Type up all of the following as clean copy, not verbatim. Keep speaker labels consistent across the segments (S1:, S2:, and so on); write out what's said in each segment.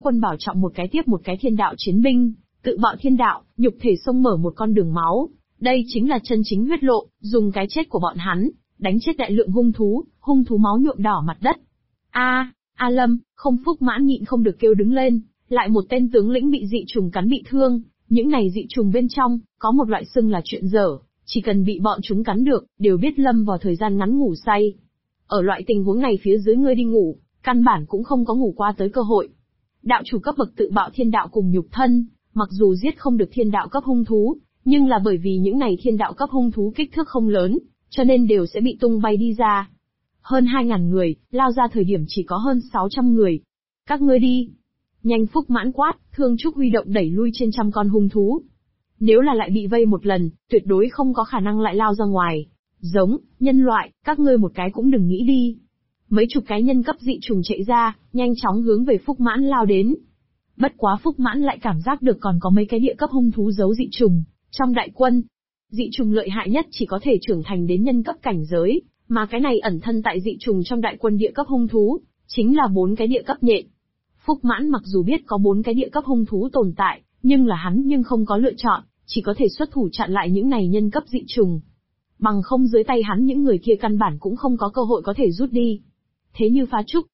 S1: quân bảo trọng một cái tiếp một cái thiên đạo chiến binh, tự bạo thiên đạo, nhục thể xông mở một con đường máu. Đây chính là chân chính huyết lộ, dùng cái chết của bọn hắn, đánh chết đại lượng hung thú máu nhuộm đỏ mặt đất. A Lâm, không Phúc Mãn nhịn không được kêu đứng lên, lại một tên tướng lĩnh bị dị trùng cắn bị thương, những này dị trùng bên trong, có một loại xưng là chuyện dở, chỉ cần bị bọn chúng cắn được, đều biết lâm vào thời gian ngắn ngủ say. Ở loại tình huống này phía dưới ngươi đi ngủ, căn bản cũng không có ngủ qua tới cơ hội. Đạo chủ cấp bậc tự bạo thiên đạo cùng nhục thân, mặc dù giết không được thiên đạo cấp hung thú, nhưng là bởi vì những này thiên đạo cấp hung thú kích thước không lớn, cho nên đều sẽ bị tung bay đi ra. Hơn 2.000 người, lao ra thời điểm chỉ có hơn 600 người. Các ngươi đi. Nhanh Phúc Mãn quát, Thương Trúc huy động đẩy lui trên trăm con hung thú. Nếu là lại bị vây một lần, tuyệt đối không có khả năng lại lao ra ngoài. Giống, nhân loại, các ngươi một cái cũng đừng nghĩ đi. Mấy chục cái nhân cấp dị trùng chạy ra, nhanh chóng hướng về Phúc Mãn lao đến. Bất quá Phúc Mãn lại cảm giác được còn có mấy cái địa cấp hung thú giấu dị trùng trong đại quân. Dị trùng lợi hại nhất chỉ có thể trưởng thành đến nhân cấp cảnh giới, mà cái này ẩn thân tại dị trùng trong đại quân địa cấp hung thú, chính là 4 cái địa cấp nhện. Phúc Mãn mặc dù biết có 4 cái địa cấp hung thú tồn tại, nhưng là hắn không có lựa chọn, chỉ có thể xuất thủ chặn lại những này nhân cấp dị trùng. Bằng không dưới tay hắn những người kia căn bản cũng không có cơ hội có thể rút đi. Thế như phá trúc,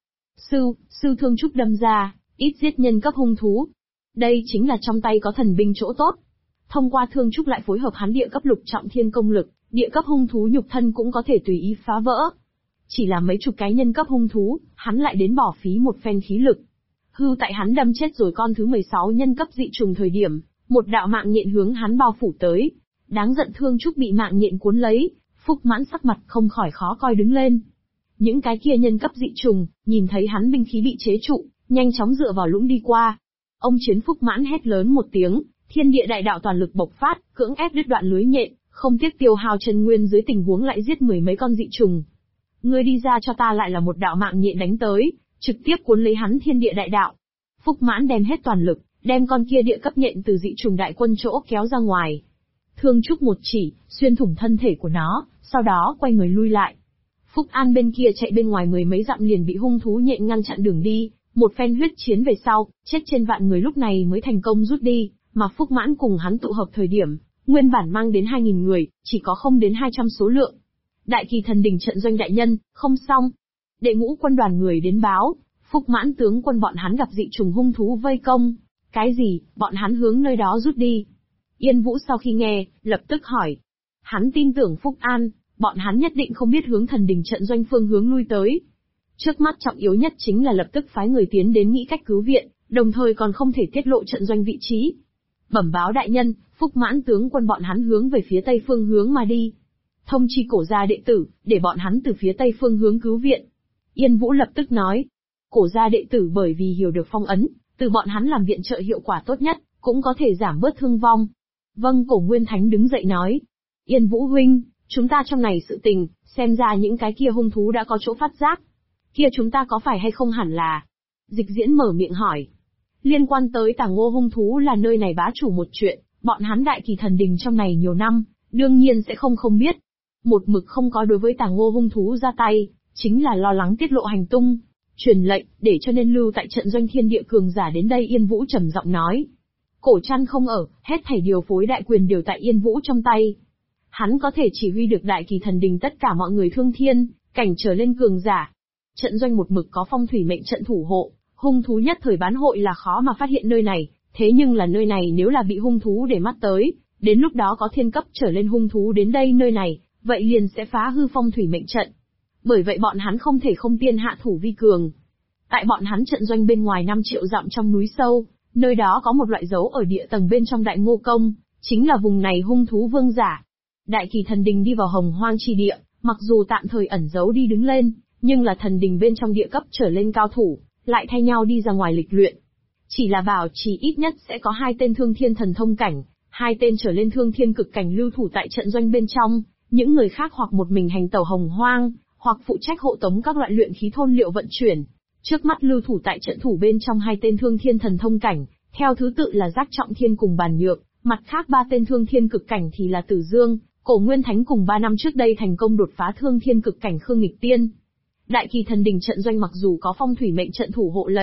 S1: sư thương trúc đâm ra, ít giết nhân cấp hung thú. Đây chính là trong tay có thần binh chỗ tốt. Thông qua thương trúc lại phối hợp hắn địa cấp lục trọng thiên công lực, địa cấp hung thú nhục thân cũng có thể tùy ý phá vỡ. Chỉ là mấy chục cái nhân cấp hung thú, hắn lại đến bỏ phí một phen khí lực. Tại hắn đâm chết rồi con thứ 16 nhân cấp dị trùng thời điểm, một đạo mạng nhện hướng hắn bao phủ tới. Đáng giận Thương Trúc bị mạng nhện cuốn lấy, Phúc Mãn sắc mặt không khỏi khó coi đứng lên. Những cái kia nhân cấp dị trùng, nhìn thấy hắn binh khí bị chế trụ, nhanh chóng dựa vào lũng đi qua. Ông Chiến Phúc Mãn hét lớn một tiếng, thiên địa đại đạo toàn lực bộc phát, cưỡng ép đứt đoạn lưới nhện, không tiếc tiêu hao chân nguyên dưới tình huống lại giết 10 mấy con dị trùng. Ngươi đi ra cho ta, lại là một đạo mạng nhện đánh tới, trực tiếp cuốn lấy hắn thiên địa đại đạo. Phúc Mãn đem hết toàn lực, đem con kia địa cấp nhện từ dị trùng đại quân chỗ kéo ra ngoài. Thương Trúc một chỉ, xuyên thủng thân thể của nó, sau đó quay người lui lại. Phúc An bên kia chạy bên ngoài 10 mấy dặm liền bị hung thú nhện ngăn chặn đường đi, một phen huyết chiến về sau, chết trên vạn người lúc này mới thành công rút đi, mà Phúc Mãn cùng hắn tụ hợp thời điểm, nguyên bản mang đến 2.000 người, chỉ có không đến 200 số lượng. Đại Kỳ Thần Đình trận doanh đại nhân, không xong. Đệ ngũ quân đoàn người đến báo, Phúc Mãn tướng quân bọn hắn gặp dị trùng hung thú vây công. Cái gì, bọn hắn hướng nơi đó rút đi. Yên Vũ sau khi nghe, lập tức hỏi. Hắn tin tưởng Phúc An, bọn hắn nhất định không biết hướng Thần Đình trận doanh phương hướng lui tới. Trước mắt trọng yếu nhất chính là lập tức phái người tiến đến nghĩ cách cứu viện, đồng thời còn không thể tiết lộ trận doanh vị trí. Bẩm báo đại nhân, Phúc Mãn tướng quân bọn hắn hướng về phía tây phương hướng mà đi. Thông chi cổ gia đệ tử, để bọn hắn từ phía tây phương hướng cứu viện. Yên Vũ lập tức nói. Cổ gia đệ tử bởi vì hiểu được phong ấn, từ bọn hắn làm viện trợ hiệu quả tốt nhất, cũng có thể giảm bớt thương vong. Vâng, Cổ Nguyên Thánh đứng dậy nói. Yên Vũ huynh, chúng ta trong này sự tình, xem ra những cái kia hung thú đã có chỗ phát giác. Kia chúng ta có phải hay không hẳn là? Dịch Diễn mở miệng hỏi. Liên quan tới Tàng Ngô hung thú là nơi này bá chủ một chuyện, bọn hắn Đại Kỳ Thần Đình trong này nhiều năm, đương nhiên sẽ không biết. Một mực không có đối với Tàng Ngô hung thú ra tay, chính là lo lắng tiết lộ hành tung. Truyền lệnh, để cho nên lưu tại trận doanh thiên địa cường giả đến đây. Yên Vũ trầm giọng nói. Cổ Trăn không ở, hết thảy điều phối đại quyền đều tại Yên Vũ trong tay. Hắn có thể chỉ huy được Đại Kỳ Thần Đình tất cả mọi người thương thiên, cảnh trở lên cường giả. Trận doanh một mực có phong thủy mệnh trận thủ hộ, hung thú nhất thời bán hội là khó mà phát hiện nơi này, thế nhưng là nơi này nếu là bị hung thú để mắt tới, đến lúc đó có thiên cấp trở lên hung thú đến đây nơi này, vậy liền sẽ phá hư phong thủy mệnh trận. Bởi vậy bọn hắn không thể không tiên hạ thủ vi cường. Tại bọn hắn trận doanh bên ngoài 5 triệu dặm trong núi sâu, nơi đó có một loại dấu ở địa tầng bên trong Đại Ngô Công, chính là vùng này hung thú vương giả. Đại Kỳ Thần Đình đi vào Hồng Hoang chi địa, mặc dù tạm thời ẩn giấu đi đứng lên, nhưng là thần đình bên trong địa cấp trở lên cao thủ, lại thay nhau đi ra ngoài lịch luyện. Chỉ là bảo trì ít nhất sẽ có 2 tên thương thiên thần thông cảnh, 2 tên trở lên thương thiên cực cảnh lưu thủ tại trận doanh bên trong, những người khác hoặc một mình hành tẩu Hồng Hoang, hoặc phụ trách hộ tống các loại luyện khí thôn liệu vận chuyển. Trước mắt lưu thủ tại trận thủ bên trong 2 tên thương thiên thần thông cảnh, theo thứ tự là Giác Trọng Thiên cùng Bàn Nhược, mặt khác 3 tên thương thiên cực cảnh thì là Tử Dương, Cổ Nguyên Thánh cùng 3 năm trước đây thành công đột phá thương thiên cực cảnh Khương Nghịch Tiên. Đại Kỳ Thần Đình trận doanh mặc dù có phong thủy mệnh trận thủ hộ lấy,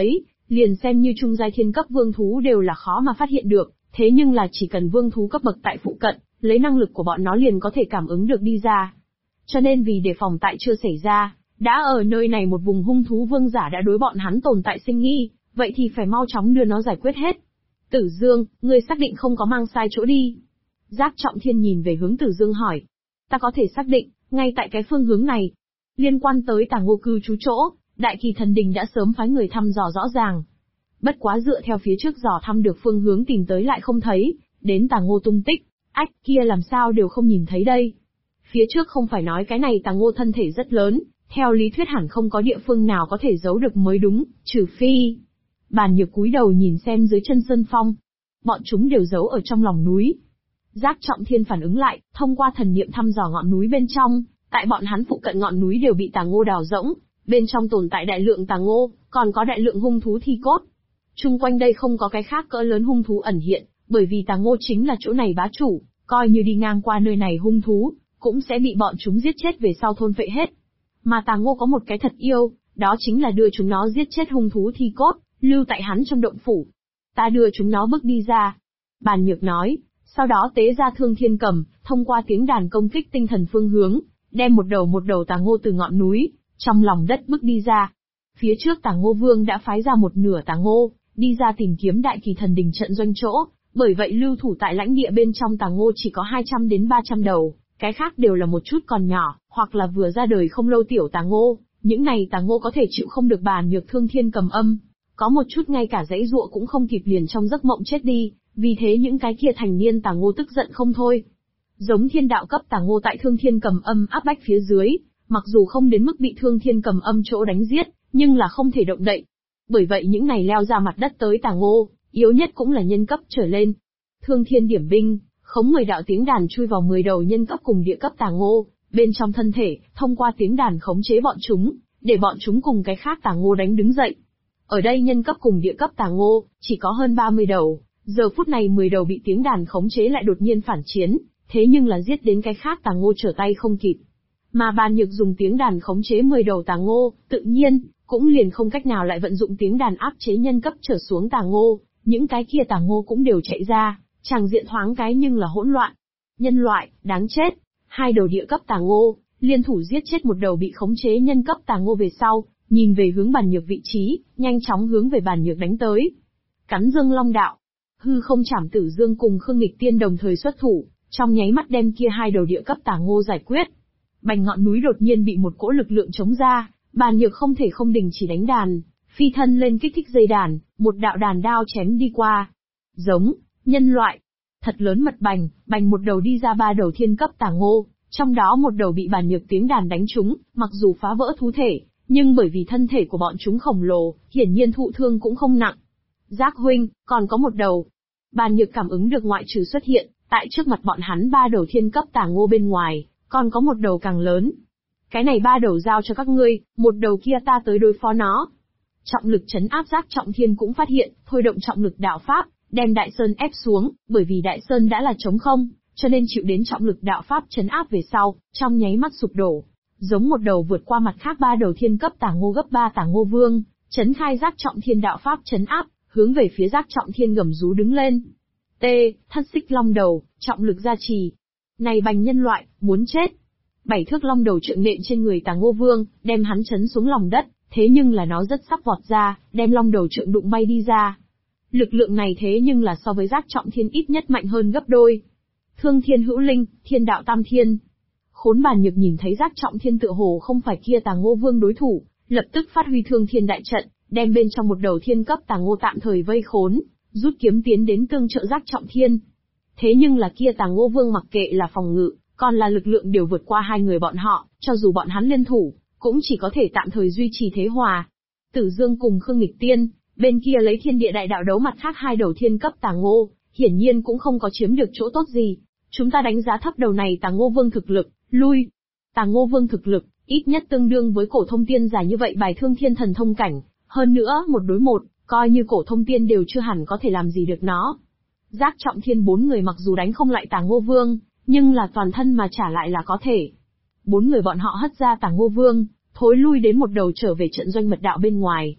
S1: Liền xem như trung giai thiên cấp vương thú đều là khó mà phát hiện được, thế nhưng là chỉ cần vương thú cấp bậc tại phụ cận, lấy năng lực của bọn nó liền có thể cảm ứng được đi ra. Cho nên vì đề phòng tại chưa xảy ra, đã ở nơi này một vùng hung thú vương giả đã đối bọn hắn tồn tại sinh nghi, vậy thì phải mau chóng đưa nó giải quyết hết. Tử Dương, ngươi xác định không có mang sai chỗ đi. Giác Trọng Thiên nhìn về hướng Tử Dương hỏi. Ta có thể xác định, ngay tại cái phương hướng này. Liên quan tới Tà Ngô cư trú chỗ, Đại Kỳ Thần Đình đã sớm phái người thăm dò rõ ràng. Bất quá dựa theo phía trước dò thăm được phương hướng tìm tới lại không thấy, đến Tà Ngô tung tích, ách kia làm sao đều không nhìn thấy đây. Phía trước không phải nói cái này Tà Ngô thân thể rất lớn, theo lý thuyết hẳn không có địa phương nào có thể giấu được mới đúng, trừ phi. Bàn Nhược cúi đầu nhìn xem dưới chân sơn phong. Bọn chúng đều giấu ở trong lòng núi. Giác Trọng Thiên phản ứng lại, thông qua thần niệm thăm dò ngọn núi bên trong, tại bọn hắn phụ cận ngọn núi đều bị Tà Ngô đào rỗng, bên trong tồn tại đại lượng Tà Ngô, còn có đại lượng hung thú thi cốt. Chung quanh đây không có cái khác cỡ lớn hung thú ẩn hiện, bởi vì Tà Ngô chính là chỗ này bá chủ, coi như đi ngang qua nơi này hung thú, cũng sẽ bị bọn chúng giết chết về sau thôn phệ hết. Mà Tà Ngô có một cái thật yêu, đó chính là đưa chúng nó giết chết hung thú thi cốt, lưu tại hắn trong động phủ. Ta đưa chúng nó bước đi ra. Bàn Nhược nói, sau đó tế ra Thương Thiên Cầm, thông qua tiếng đàn công kích tinh thần phương hướng, đem một đầu Tà Ngô từ ngọn núi, trong lòng đất bước đi ra. Phía trước Tà Ngô Vương đã phái ra một nửa Tà Ngô, đi ra tìm kiếm Đại Kỳ Thần Đình trận doanh chỗ, bởi vậy lưu thủ tại lãnh địa bên trong Tà Ngô chỉ có 200 đến 300 đầu, cái khác đều là một chút còn nhỏ, hoặc là vừa ra đời không lâu tiểu Tà Ngô, những này Tà Ngô có thể chịu không được Bàn Nhược Thương Thiên Cầm âm, có một chút ngay cả dãy dụa cũng không kịp liền trong giấc mộng chết đi, vì thế những cái kia thành niên Tà Ngô tức giận không thôi. Giống thiên đạo cấp Tà Ngô tại Thương Thiên Cầm âm áp bách phía dưới, mặc dù không đến mức bị Thương Thiên Cầm âm chỗ đánh giết, nhưng là không thể động đậy. Bởi vậy những này leo ra mặt đất tới Tà Ngô, yếu nhất cũng là nhân cấp trở lên. Thương Thiên điểm binh, khống 10 đạo tiếng đàn chui vào 10 đầu nhân cấp cùng địa cấp Tà Ngô, bên trong thân thể, thông qua tiếng đàn khống chế bọn chúng, để bọn chúng cùng cái khác Tà Ngô đánh đứng dậy. Ở đây nhân cấp cùng địa cấp Tà Ngô, chỉ có hơn 30 đầu, giờ phút này 10 đầu bị tiếng đàn khống chế lại đột nhiên phản chiến, thế nhưng là giết đến cái khác Tà Ngô trở tay không kịp. Mà Bàn Nhược dùng tiếng đàn khống chế 10 đầu Tà Ngô, tự nhiên, cũng liền không cách nào lại vận dụng tiếng đàn áp chế nhân cấp trở xuống Tà Ngô, những cái kia Tà Ngô cũng đều chạy ra, chàng diện thoáng cái nhưng là hỗn loạn. Nhân loại, đáng chết, 2 đầu địa cấp Tà Ngô, liên thủ giết chết một đầu bị khống chế nhân cấp Tà Ngô về sau, nhìn về hướng Bàn Nhược vị trí, nhanh chóng hướng về Bàn Nhược đánh tới. Cắn Dương Long đạo, hư không chảm Tử Dương cùng Khương Nghịch Tiên đồng thời xuất thủ, trong nháy mắt đem kia 2 đầu địa cấp Tà Ngô giải quyết. Bành ngọn núi đột nhiên bị một cỗ lực lượng chống ra, Bàn Nhược không thể không đình chỉ đánh đàn, phi thân lên kích thích dây đàn, một đạo đàn đao chém đi qua. Giống, nhân loại, thật lớn mật bành một đầu đi ra 3 đầu thiên cấp Tà Ngô, trong đó một đầu bị Bàn Nhược tiếng đàn đánh trúng, mặc dù phá vỡ thú thể, nhưng bởi vì thân thể của bọn chúng khổng lồ, hiển nhiên thụ thương cũng không nặng. Giác huynh, còn có một đầu. Bàn Nhược cảm ứng được ngoại trừ xuất hiện, tại trước mặt bọn hắn 3 đầu thiên cấp Tà Ngô bên ngoài, còn có một đầu càng lớn. Cái này 3 đầu giao cho các ngươi, một đầu kia ta tới đối phó nó. Trọng lực chấn áp Giác Trọng Thiên cũng phát hiện, thôi động trọng lực đạo pháp, đem Đại Sơn ép xuống, bởi vì Đại Sơn đã là trống không, cho nên chịu đến trọng lực đạo pháp chấn áp về sau, trong nháy mắt sụp đổ. Giống một đầu vượt qua mặt khác 3 đầu thiên cấp Tà Ngô gấp 3 Tà Ngô Vương, chấn khai Giác Trọng Thiên đạo pháp chấn áp, hướng về phía Giác Trọng Thiên gầm rú đứng lên. T, thất xích long đầu, trọng lực gia trì. Này bành nhân loại, muốn chết. 7 thước long đầu trượng nện trên người Tà Ngô Vương, đem hắn chấn xuống lòng đất, thế nhưng là nó rất sắp vọt ra, đem long đầu trượng đụng bay đi ra. Lực lượng này thế nhưng là so với Giác Trọng Thiên ít nhất mạnh hơn gấp đôi. Thương Thiên Hữu Linh, Thiên Đạo Tam Thiên. Khốn Bàn Nhược nhìn thấy Giác Trọng Thiên tựa hồ không phải kia Tà Ngô Vương đối thủ, lập tức phát huy Thương Thiên đại trận, đem bên trong một đầu thiên cấp Tà Ngô tạm thời vây khốn, rút kiếm tiến đến tương trợ Giác Trọng Thiên. Thế nhưng là kia Tà Ngô Vương mặc kệ là phòng ngự, còn là lực lượng đều vượt qua 2 người bọn họ, cho dù bọn hắn liên thủ, cũng chỉ có thể tạm thời duy trì thế hòa. Tử Dương cùng Khương Nghịch Tiên, bên kia lấy thiên địa đại đạo đấu mặt khác 2 đầu thiên cấp Tà Ngô, hiển nhiên cũng không có chiếm được chỗ tốt gì. Chúng ta đánh giá thấp đầu này Tà Ngô Vương thực lực, lui. Tà Ngô Vương thực lực, ít nhất tương đương với cổ thông tiên giả như vậy bài Thương Thiên thần thông cảnh, hơn nữa 1 đối 1, coi như cổ thông tiên đều chưa hẳn có thể làm gì được nó. Giác Trọng Thiên 4 người mặc dù đánh không lại Tà Ngô Vương, nhưng là toàn thân mà trả lại là có thể. 4 người bọn họ hất ra Tà Ngô Vương, thối lui đến một đầu trở về trận doanh mật đạo bên ngoài.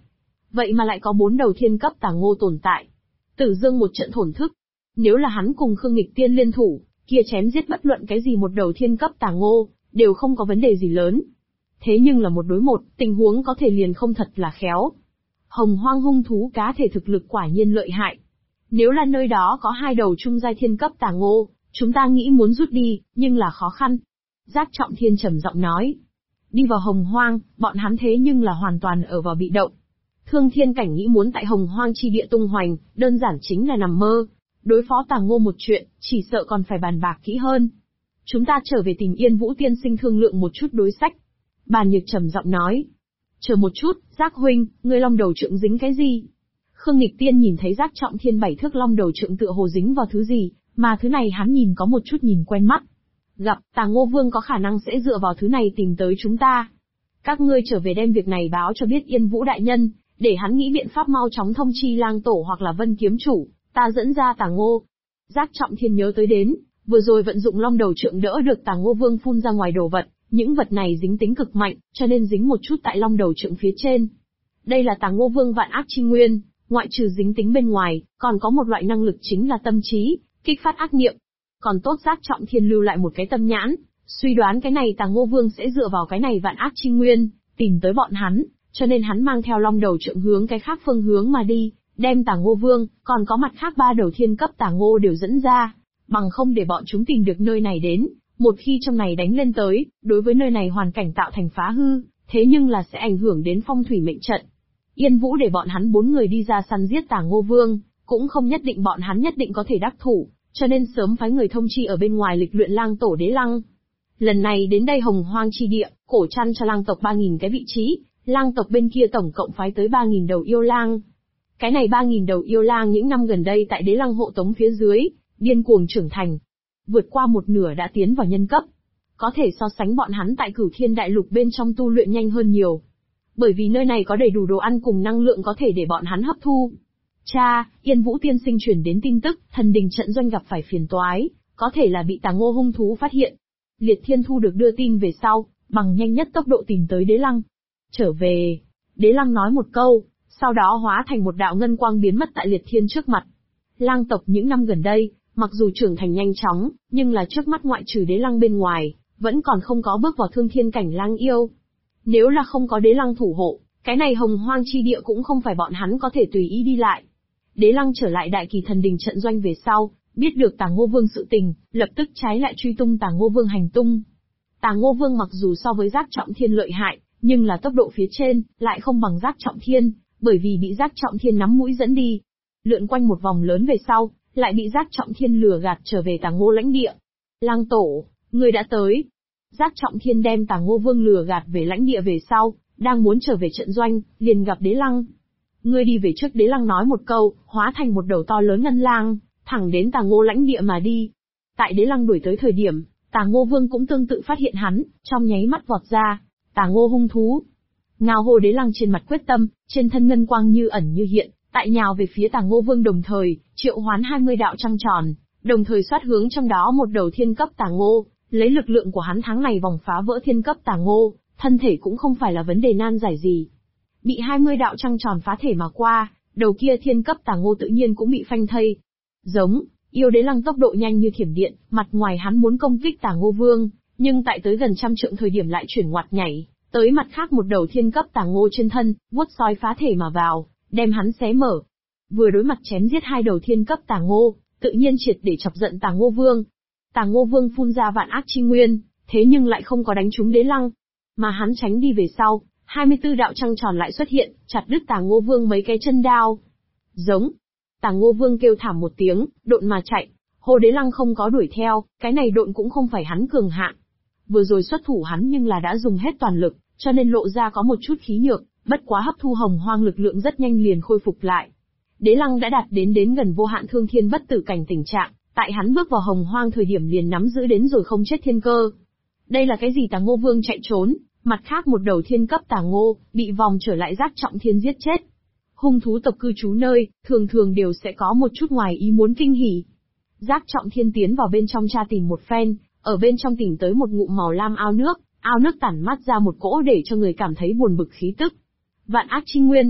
S1: Vậy mà lại có 4 đầu thiên cấp tà ngô tồn tại. Tử Dương một trận thổn thức. Nếu là hắn cùng Khương Nghịch Tiên liên thủ, kia chém giết bất luận cái gì một đầu thiên cấp tà ngô, đều không có vấn đề gì lớn. Thế nhưng là một đối một, tình huống có thể liền không thật là khéo. Hồng Hoang hung thú cá thể thực lực quả nhiên lợi hại. Nếu là nơi đó có 2 đầu trung giai thiên cấp tà ngô, chúng ta nghĩ muốn rút đi, nhưng là khó khăn. Giác Trọng Thiên trầm giọng nói. Đi vào Hồng Hoang, bọn hắn thế nhưng là hoàn toàn ở vào bị động. Thương Thiên Cảnh nghĩ muốn tại Hồng Hoang chi địa tung hoành, đơn giản chính là nằm mơ. Đối phó tà ngô một chuyện, chỉ sợ còn phải bàn bạc kỹ hơn. Chúng ta trở về tìm Yên Vũ tiên sinh thương lượng một chút đối sách. Bàn Nhược trầm giọng nói. Chờ một chút, Giác huynh, ngươi long đầu trượng dính cái gì? Khương Nghịch Tiên nhìn thấy Giác Trọng Thiên 7 thước long đầu trượng tựa hồ dính vào thứ gì, mà thứ này hắn nhìn có một chút nhìn quen mắt. Gặp, Tà Ngô Vương có khả năng sẽ dựa vào thứ này tìm tới chúng ta. Các ngươi trở về đem việc này báo cho biết Yên Vũ đại nhân, để hắn nghĩ biện pháp mau chóng thông chi Lang Tổ hoặc là Vân Kiếm Chủ, ta dẫn ra Tà Ngô. Giác Trọng Thiên nhớ tới đến, vừa rồi vận dụng long đầu trượng đỡ được Tà Ngô Vương phun ra ngoài đồ vật, những vật này dính tính cực mạnh, cho nên dính một chút tại long đầu trượng phía trên. Đây là Tà Ngô Vương vạn ác chi nguyên, ngoại trừ dính tính bên ngoài, còn có một loại năng lực chính là tâm trí, kích phát ác niệm. Còn tốt Giác Trọng Thiên lưu lại một cái tâm nhãn, suy đoán cái này Tà Ngô Vương sẽ dựa vào cái này vạn ác chi nguyên, tìm tới bọn hắn, cho nên hắn mang theo long đầu trượng hướng cái khác phương hướng mà đi, đem Tà Ngô Vương, còn có mặt khác 3 đầu thiên cấp Tà Ngô đều dẫn ra, bằng không để bọn chúng tìm được nơi này đến, một khi trong này đánh lên tới, đối với nơi này hoàn cảnh tạo thành phá hư, thế nhưng là sẽ ảnh hưởng đến phong thủy mệnh trận. Yên Vũ để bọn hắn 4 người đi ra săn giết Tà Ngô Vương, cũng không nhất định bọn hắn nhất định có thể đắc thủ, cho nên sớm phái người thông chi ở bên ngoài lịch luyện Lang Tổ Đế Lăng. Lần này đến đây Hồng Hoang chi địa, cổ chăn cho lang tộc 3.000 cái vị trí, lang tộc bên kia tổng cộng phái tới 3.000 đầu yêu lang. Cái này 3.000 đầu yêu lang những năm gần đây tại Đế Lăng hộ tống phía dưới, điên cuồng trưởng thành. Vượt qua một nửa đã tiến vào nhân cấp. Có thể so sánh bọn hắn tại Cửu Thiên Đại Lục bên trong tu luyện nhanh hơn nhiều. Bởi vì nơi này có đầy đủ đồ ăn cùng năng lượng có thể để bọn hắn hấp thu. Cha, Yên Vũ tiên sinh truyền đến tin tức, thần đình trận doanh gặp phải phiền toái, có thể là bị Tà Ngô hung thú phát hiện. Liệt Thiên Thu được đưa tin về sau, bằng nhanh nhất tốc độ tìm tới Đế Lăng. Trở về, Đế Lăng nói một câu, sau đó hóa thành một đạo ngân quang biến mất tại Liệt Thiên trước mặt. Lang tộc những năm gần đây, mặc dù trưởng thành nhanh chóng, nhưng là trước mắt ngoại trừ Đế Lăng bên ngoài, vẫn còn không có bước vào Thương Thiên cảnh lang yêu. Nếu là không có Đế Lăng thủ hộ, cái này Hồng Hoang chi địa cũng không phải bọn hắn có thể tùy ý đi lại. Đế Lăng trở lại Đại Kỳ thần đình trận doanh về sau, biết được Tà Ngô Vương sự tình, lập tức trái lại truy tung Tà Ngô Vương hành tung. Tà Ngô Vương mặc dù so với Giác Trọng Thiên lợi hại, nhưng là tốc độ phía trên, lại không bằng Giác Trọng Thiên, bởi vì bị Giác Trọng Thiên nắm mũi dẫn đi. Lượn quanh một vòng lớn về sau, lại bị Giác Trọng Thiên lừa gạt trở về Tà Ngô lãnh địa. Lang Tổ, người đã tới. Giác Trọng Thiên đem Tà Ngô Vương lừa gạt về lãnh địa về sau, đang muốn trở về trận doanh, liền gặp Đế Lăng. Ngươi đi về trước, Đế Lăng nói một câu, hóa thành một đầu to lớn ngân lang, thẳng đến Tà Ngô lãnh địa mà đi. Tại Đế Lăng đuổi tới thời điểm, Tà Ngô Vương cũng tương tự phát hiện hắn, trong nháy mắt vọt ra. Tà Ngô hung thú. Ngao hô Đế Lăng trên mặt quyết tâm, trên thân ngân quang như ẩn như hiện, tại nhào về phía Tà Ngô Vương đồng thời, triệu hoán 20 đạo trăng tròn, đồng thời xoát hướng trong đó một đầu thiên cấp Tà Ngô, lấy lực lượng của hắn tháng này vòng phá vỡ thiên cấp Tà Ngô, thân thể cũng không phải là vấn đề nan giải gì. Bị 20 đạo trăng tròn phá thể mà qua, đầu kia thiên cấp Tà Ngô tự nhiên cũng bị phanh thây. Giống, yêu Đế Lăng tốc độ nhanh như thiểm điện, mặt ngoài hắn muốn công kích Tà Ngô Vương, nhưng tại tới gần 100 trượng thời điểm lại chuyển ngoặt nhảy, tới mặt khác một đầu thiên cấp Tà Ngô trên thân, vuốt sói phá thể mà vào, đem hắn xé mở. Vừa đối mặt chém giết 2 đầu thiên cấp Tà Ngô, tự nhiên triệt để chọc giận Tà Ngô Vương. Tà Ngô Vương phun ra vạn ác chi nguyên, thế nhưng lại không có đánh trúng Đế Lăng, mà hắn tránh đi về sau, 24 đạo trăng tròn lại xuất hiện, chặt đứt Tà Ngô Vương mấy cái chân đao. Giống. Tà Ngô Vương kêu thảm một tiếng, độn mà chạy. Hồ Đế Lăng không có đuổi theo, cái này độn cũng không phải hắn cường hạng. Vừa rồi xuất thủ hắn nhưng là đã dùng hết toàn lực, cho nên lộ ra có một chút khí nhược, bất quá hấp thu Hồng Hoang lực lượng rất nhanh liền khôi phục lại. Đế Lăng đã đạt đến gần vô hạn thương thiên bất tử cảnh tình trạng, tại hắn bước vào Hồng Hoang thời điểm liền nắm giữ đến rồi không chết thiên cơ. Đây là cái gì? Tà Ngô Vương chạy trốn, mặt khác một đầu thiên cấp Tà Ngô, bị vòng trở lại Giác Trọng Thiên giết chết. Hung thú tộc cư trú nơi, thường đều sẽ có một chút ngoài ý muốn kinh hỉ. Giác Trọng Thiên tiến vào bên trong tra tìm một phen, ở bên trong tìm tới một ngụm màu lam ao nước tản mát ra một cỗ để cho người cảm thấy buồn bực khí tức. Vạn ác chi nguyên.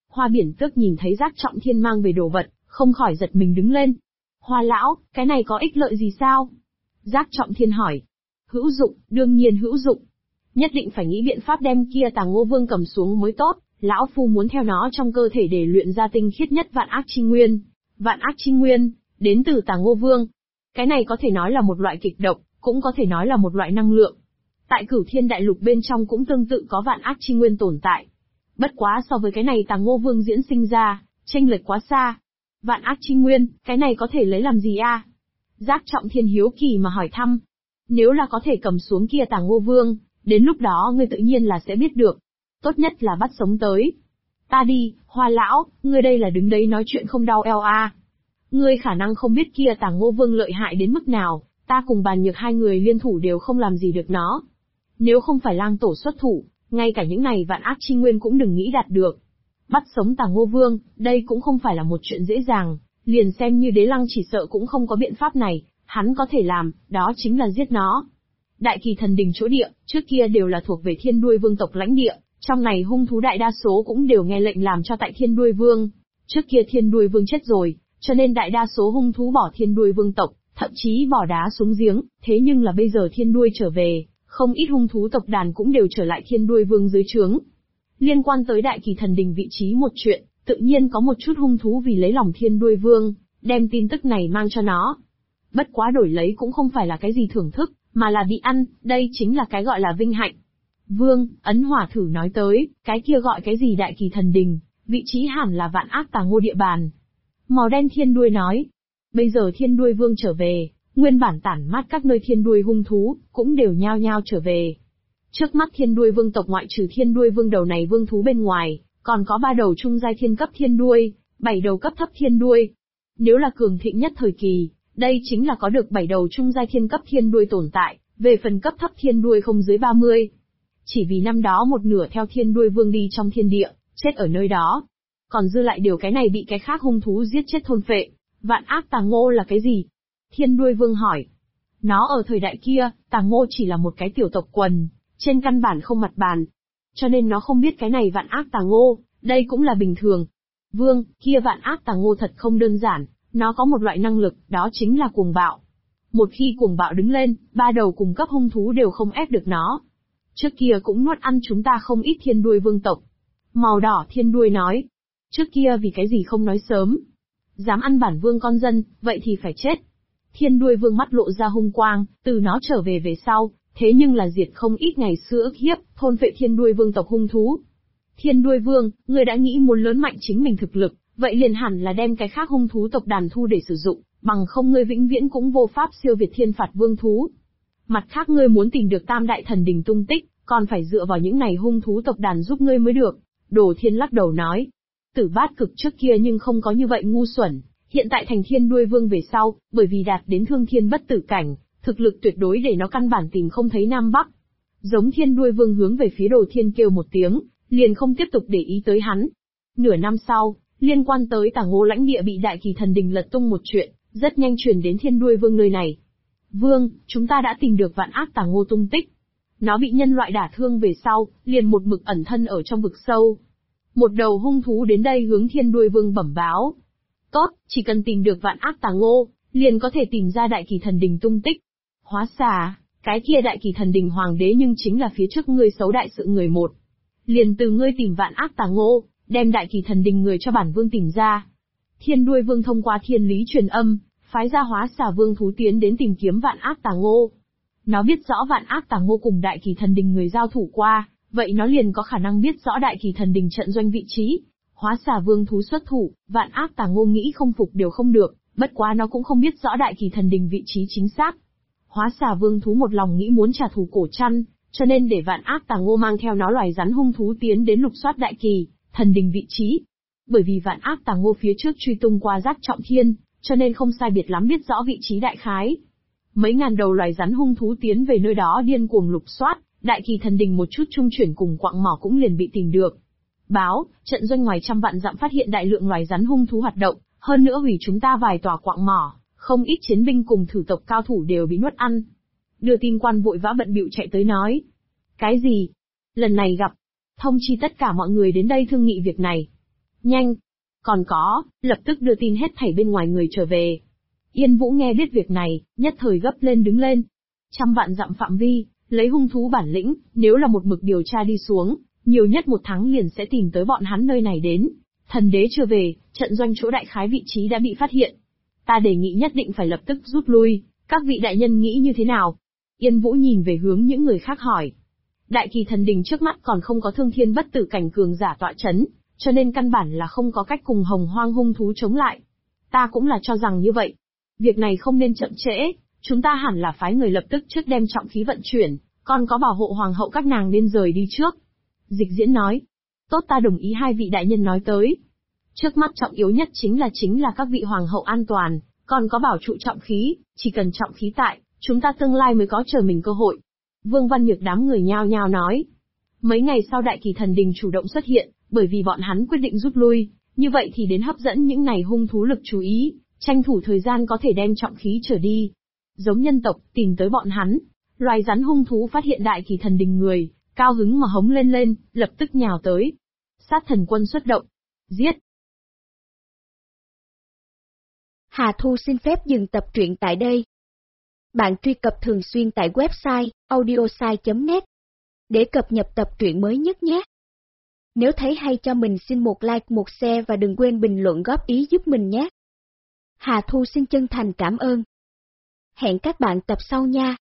S1: Hoa Biển Tước nhìn thấy Giác Trọng Thiên mang về đồ vật, không khỏi giật mình đứng lên. Hoa lão, cái này có ích lợi gì sao? Giác Trọng Thiên hỏi. Hữu dụng, đương nhiên hữu dụng. Nhất định phải nghĩ biện pháp đem kia Tàng Ngô Vương cầm xuống mới tốt, lão phu muốn theo nó trong cơ thể để luyện ra tinh khiết nhất vạn ác chi nguyên. Vạn ác chi nguyên, đến từ Tàng Ngô Vương. Cái này có thể nói là một loại kịch độc, cũng có thể nói là một loại năng lượng. Tại Cửu Thiên Đại Lục bên trong cũng tương tự có vạn ác chi nguyên tồn tại. Bất quá so với cái này Tàng Ngô Vương diễn sinh ra, chênh lệch quá xa. Vạn ác chi nguyên, cái này có thể lấy làm gì a? Giác Trọng Thiên hiếu kỳ mà hỏi thăm. Nếu là có thể cầm xuống kia Tàng Ngô Vương, đến lúc đó ngươi tự nhiên là sẽ biết được. Tốt nhất là bắt sống tới. Ta đi, Hoa lão, ngươi đây là đứng đấy nói chuyện không đau eo a. Ngươi khả năng không biết kia Tàng Ngô Vương lợi hại đến mức nào, ta cùng Bàn Nhược hai người liên thủ đều không làm gì được nó. Nếu không phải Lang tổ xuất thủ, ngay cả những này vạn ác chi nguyên cũng đừng nghĩ đạt được. Bắt sống Tàng Ngô Vương, đây cũng không phải là một chuyện dễ dàng, liền xem như Đế Lăng chỉ sợ cũng không có biện pháp này, hắn có thể làm, đó chính là giết nó. Đại Kỳ Thần Đình chỗ địa, trước kia đều là thuộc về Thiên Đuôi Vương tộc lãnh địa, trong này hung thú đại đa số cũng đều nghe lệnh làm cho tại Thiên Đuôi Vương. Trước kia Thiên Đuôi Vương chết rồi, cho nên đại đa số hung thú bỏ Thiên Đuôi Vương tộc, thậm chí bỏ đá xuống giếng, thế nhưng là bây giờ Thiên Đuôi trở về, không ít hung thú tộc đàn cũng đều trở lại Thiên Đuôi Vương dưới trướng. Liên quan tới Đại Kỳ Thần Đình vị trí một chuyện, tự nhiên có một chút hung thú vì lấy lòng Thiên Đuôi Vương, đem tin tức này mang cho nó. Bất quá đổi lấy cũng không phải là cái gì thưởng thức, mà là bị ăn, đây chính là cái gọi là vinh hạnh. Vương, Ấn Hỏa thử nói tới, cái kia gọi cái gì Đại Kỳ Thần Đình, vị trí hẳn là vạn ác Tàng Ngô địa bàn. Màu đen Thiên Đuôi nói, bây giờ Thiên Đuôi Vương trở về, nguyên bản tản mát các nơi Thiên Đuôi hung thú, cũng đều nhao nhao trở về. Trước mắt Thiên Đuôi Vương tộc ngoại trừ Thiên Đuôi Vương đầu này vương thú bên ngoài, còn có 3 đầu trung giai thiên cấp Thiên Đuôi, 7 đầu cấp thấp Thiên Đuôi. Nếu là cường thịnh nhất thời kỳ, đây chính là có được 7 đầu trung giai thiên cấp Thiên Đuôi tồn tại, về phần cấp thấp Thiên Đuôi không dưới 30. Chỉ vì năm đó một nửa theo Thiên Đuôi Vương đi trong thiên địa, chết ở nơi đó. Còn dư lại điều cái này bị cái khác hung thú giết chết thôn phệ. Vạn ác Tàng Ngô là cái gì? Thiên Đuôi Vương hỏi. Nó ở thời đại kia, Tàng Ngô chỉ là một cái tiểu tộc quần, trên căn bản không mặt bàn. Cho nên nó không biết cái này vạn ác Tàng Ngô, đây cũng là bình thường. Vương, kia vạn ác Tàng Ngô thật không đơn giản, nó có một loại năng lực, đó chính là cuồng bạo. Một khi cuồng bạo đứng lên, 3 đầu cùng cấp hung thú đều không ép được nó. Trước kia cũng nuốt ăn chúng ta không ít Thiên Đuôi Vương tộc. Màu đỏ Thiên Đuôi nói. Trước kia vì cái gì không nói sớm? Dám ăn bản vương con dân, vậy thì phải chết. Thiên Đuôi Vương mắt lộ ra hung quang, từ nó trở về sau, thế nhưng là diệt không ít ngày xưa ức hiếp, thôn phệ Thiên Đuôi Vương tộc hung thú. Thiên Đuôi Vương, ngươi đã nghĩ muốn lớn mạnh chính mình thực lực, vậy liền hẳn là đem cái khác hung thú tộc đàn thu để sử dụng, bằng không ngươi vĩnh viễn cũng vô pháp siêu việt thiên phạt vương thú. Mặt khác ngươi muốn tìm được Tam Đại Thần Đình tung tích, còn phải dựa vào những này hung thú tộc đàn giúp ngươi mới được. Đồ Thiên lắc đầu nói. Tử Bát Cực trước kia nhưng không có như vậy ngu xuẩn, hiện tại thành Thiên Đuôi Vương về sau, bởi vì đạt đến thương thiên bất tử cảnh, thực lực tuyệt đối để nó căn bản tìm không thấy Nam Bắc. Giống Thiên Đuôi Vương hướng về phía Đồ Thiên kêu một tiếng, liền không tiếp tục để ý tới hắn. Nửa năm sau, liên quan tới Tàng Ngô lãnh địa bị Đại Kỳ Thần Đình lật tung một chuyện, rất nhanh truyền đến Thiên Đuôi Vương nơi này. Vương, chúng ta đã tìm được vạn ác Tàng Ngô tung tích. Nó bị nhân loại đả thương về sau, liền một mực ẩn thân ở trong vực sâu. Một đầu hung thú đến đây hướng Thiên Đuôi Vương bẩm báo. Tốt, chỉ cần tìm được vạn ác Tàng Ngô, liền có thể tìm ra Đại Kỳ Thần Đình tung tích. Hóa xà, cái kia Đại Kỳ Thần Đình hoàng đế nhưng chính là phía trước ngươi xấu đại sự người một. Liền từ ngươi tìm vạn ác Tàng Ngô, đem Đại Kỳ Thần Đình người cho bản vương tìm ra. Thiên Đuôi Vương thông qua thiên lý truyền âm, phái ra Hóa xà vương thú tiến đến tìm kiếm vạn ác Tàng Ngô. Nó biết rõ vạn ác Tàng Ngô cùng Đại Kỳ Thần Đình người giao thủ qua, vậy nó liền có khả năng biết rõ Đại Kỳ Thần Đình trận doanh vị trí. Hóa xà vương thú xuất thủ, vạn ác Tàng Ngô nghĩ không phục đều không được, bất quá nó cũng không biết rõ Đại Kỳ Thần Đình vị trí chính xác. Hóa xà vương thú một lòng nghĩ muốn trả thù Cổ Trăn, cho nên để vạn ác Tàng Ngô mang theo nó loài rắn hung thú tiến đến lục soát Đại Kỳ Thần Đình vị trí. Bởi vì vạn ác Tàng Ngô phía trước truy tung qua Giác Trọng Thiên, cho nên không sai biệt lắm biết rõ vị trí đại khái. Mấy ngàn đầu loài rắn hung thú tiến về nơi đó điên cuồng lục soát, Đại Kỳ Thần Đình một chút trung chuyển cùng quặng mỏ cũng liền bị tìm được. Báo, trận doanh ngoài trăm vạn dặm phát hiện đại lượng loài rắn hung thú hoạt động, hơn nữa hủy chúng ta vài tòa quặng mỏ, không ít chiến binh cùng thử tộc cao thủ đều bị nuốt ăn. Đưa tin quan vội vã bận bịu chạy tới nói. Cái gì? Lần này gặp. Thông chi tất cả mọi người đến đây thương nghị việc này. Nhanh! Còn có, lập tức đưa tin hết thảy bên ngoài người trở về. Yên Vũ nghe biết việc này, nhất thời gấp lên đứng lên. 100 vạn dặm phạm vi, lấy hung thú bản lĩnh, nếu là một mực điều tra đi xuống, nhiều nhất 1 tháng liền sẽ tìm tới bọn hắn nơi này đến. Thần đế chưa về, trận doanh chỗ đại khái vị trí đã bị phát hiện. Ta đề nghị nhất định phải lập tức rút lui, các vị đại nhân nghĩ như thế nào? Yên Vũ nhìn về hướng những người khác hỏi. Đại Kỳ Thần Đình trước mắt còn không có thương thiên bất tử cảnh cường giả tọa chấn, cho nên căn bản là không có cách cùng hồng hoang hung thú chống lại. Ta cũng là cho rằng như vậy. Việc này không nên chậm trễ, chúng ta hẳn là phái người lập tức trước đem trọng khí vận chuyển, còn có bảo hộ hoàng hậu các nàng nên rời đi trước. Dịch Diễn nói. Tốt, ta đồng ý hai vị đại nhân nói tới. Trước mắt trọng yếu nhất chính là các vị hoàng hậu an toàn, còn có bảo trụ trọng khí, chỉ cần trọng khí tại, chúng ta tương lai mới có chờ mình cơ hội. Vương Văn Nhược đám người nhao nhao nói. Mấy ngày sau Đại Kỳ Thần Đình chủ động xuất hiện, bởi vì bọn hắn quyết định rút lui, như vậy thì đến hấp dẫn những này hung thú lực chú ý, tranh thủ thời gian có thể đem trọng khí trở đi. Giống nhân tộc, tìm tới bọn hắn, loài rắn hung thú phát hiện Đại Kỳ Thần Đình người, cao hứng mà hống lên lên, lập tức nhào tới. Sát thần quân xuất động. Giết!
S2: Hà Thu xin phép dừng tập truyện tại đây. Bạn truy cập thường xuyên tại website audiosai.net để cập nhật tập truyện mới nhất nhé. Nếu thấy hay cho mình xin một like, một share và đừng quên bình luận góp ý giúp mình nhé. Hà Thu xin chân thành cảm ơn. Hẹn các bạn tập sau nha.